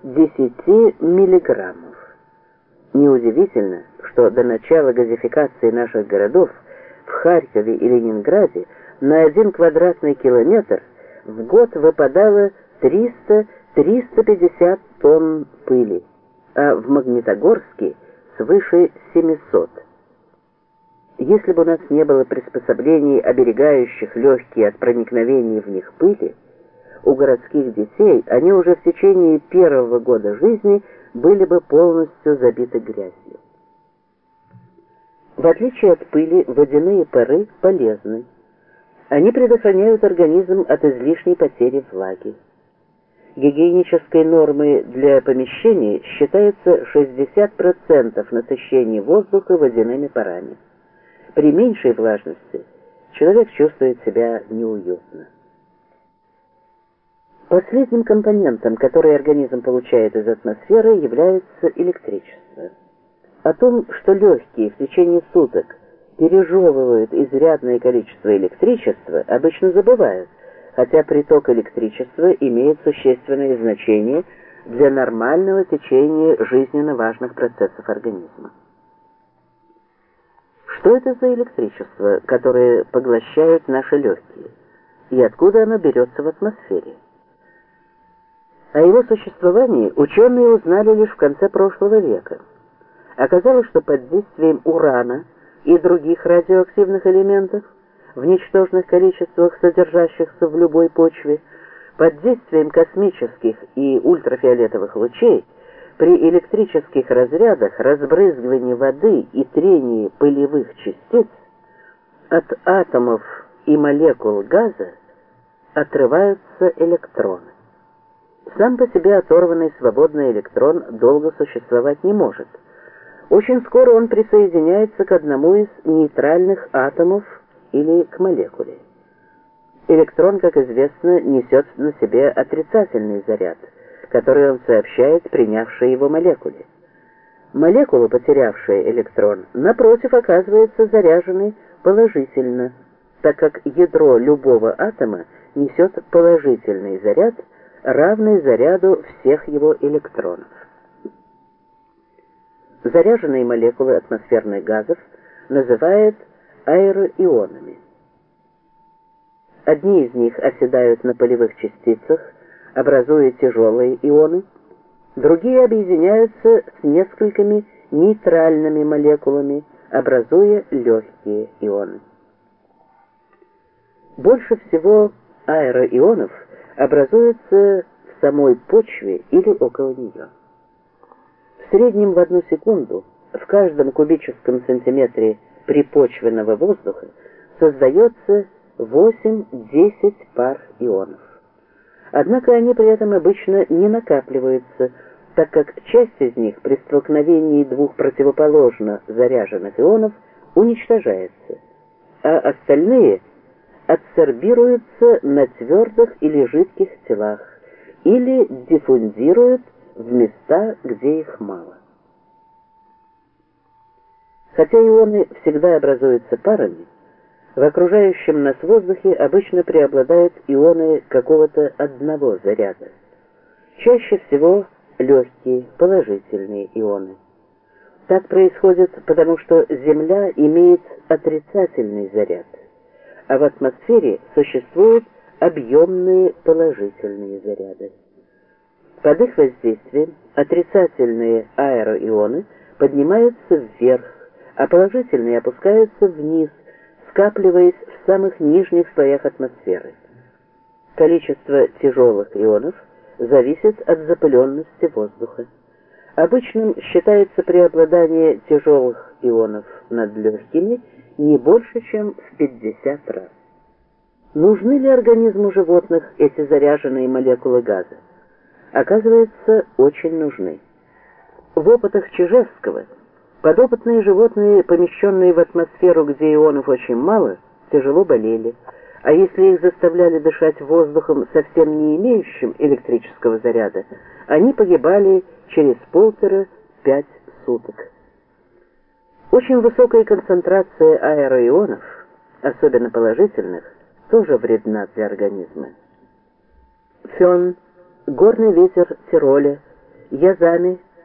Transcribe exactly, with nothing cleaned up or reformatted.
десяти миллиграммов. Неудивительно, что до начала газификации наших городов в Харькове и Ленинграде на один квадратный километр в год выпадало триста — триста пятьдесят тонн пыли, а в Магнитогорске свыше семисот. Если бы у нас не было приспособлений, оберегающих легкие от проникновения в них пыли, у городских детей они уже в течение первого года жизни были бы полностью забиты грязью. В отличие от пыли, водяные пары полезны. Они предохраняют организм от излишней потери влаги. Гигиенической нормой для помещений считается шестьдесят процентов насыщения воздуха водяными парами. При меньшей влажности человек чувствует себя неуютно. Последним компонентом, который организм получает из атмосферы, является электричество. О том, что легкие в течение суток пережевывают изрядное количество электричества, обычно забывают, хотя приток электричества имеет существенное значение для нормального течения жизненно важных процессов организма. Что это за электричество, которое поглощают наши легкие, и откуда оно берется в атмосфере? О его существовании ученые узнали лишь в конце прошлого века. Оказалось, что под действием урана и других радиоактивных элементов, в ничтожных количествах содержащихся в любой почве, под действием космических и ультрафиолетовых лучей, при электрических разрядах, разбрызгивании воды и трении пылевых частиц от атомов и молекул газа отрываются электроны. Сам по себе оторванный свободный электрон долго существовать не может. Очень скоро он присоединяется к одному из нейтральных атомов или к молекуле. Электрон, как известно, несет на себе отрицательный заряд, который он сообщает принявшей его молекуле. Молекула, потерявшая электрон, напротив, оказывается заряженной положительно, так как ядро любого атома несет положительный заряд, равный заряду всех его электронов. Заряженные молекулы атмосферных газов называют аэроионами. Одни из них оседают на полевых частицах, образуя тяжелые ионы, другие объединяются с несколькими нейтральными молекулами, образуя легкие ионы. Больше всего аэроионов образуется в самой почве или около нее. В среднем в одну секунду в каждом кубическом сантиметре припочвенного воздуха создается восемь-десять пар ионов. Однако они при этом обычно не накапливаются, так как часть из них при столкновении двух противоположно заряженных ионов уничтожается, а остальные адсорбируются на твердых или жидких телах или диффундируют в места, где их мало. Хотя ионы всегда образуются парами, в окружающем нас воздухе обычно преобладают ионы какого-то одного заряда. Чаще всего легкие, положительные ионы. Так происходит потому, что Земля имеет отрицательный заряд, а в атмосфере существуют объемные положительные заряды. Под их воздействием отрицательные аэроионы поднимаются вверх, а положительные опускаются вниз, скапливаясь в самых нижних слоях атмосферы. Количество тяжелых ионов зависит от запыленности воздуха. Обычным считается преобладание тяжелых ионов над легкими не больше, чем в пятьдесят раз. Нужны ли организму животных эти заряженные молекулы газа? Оказывается, очень нужны. В опытах Чижевского подопытные животные, помещенные в атмосферу, где ионов очень мало, тяжело болели, а если их заставляли дышать воздухом, совсем не имеющим электрического заряда, они погибали через полтора-пять суток. Очень высокая концентрация аэроионов, особенно положительных, тоже вредна для организма. Фен, горный ветер Тироля Язами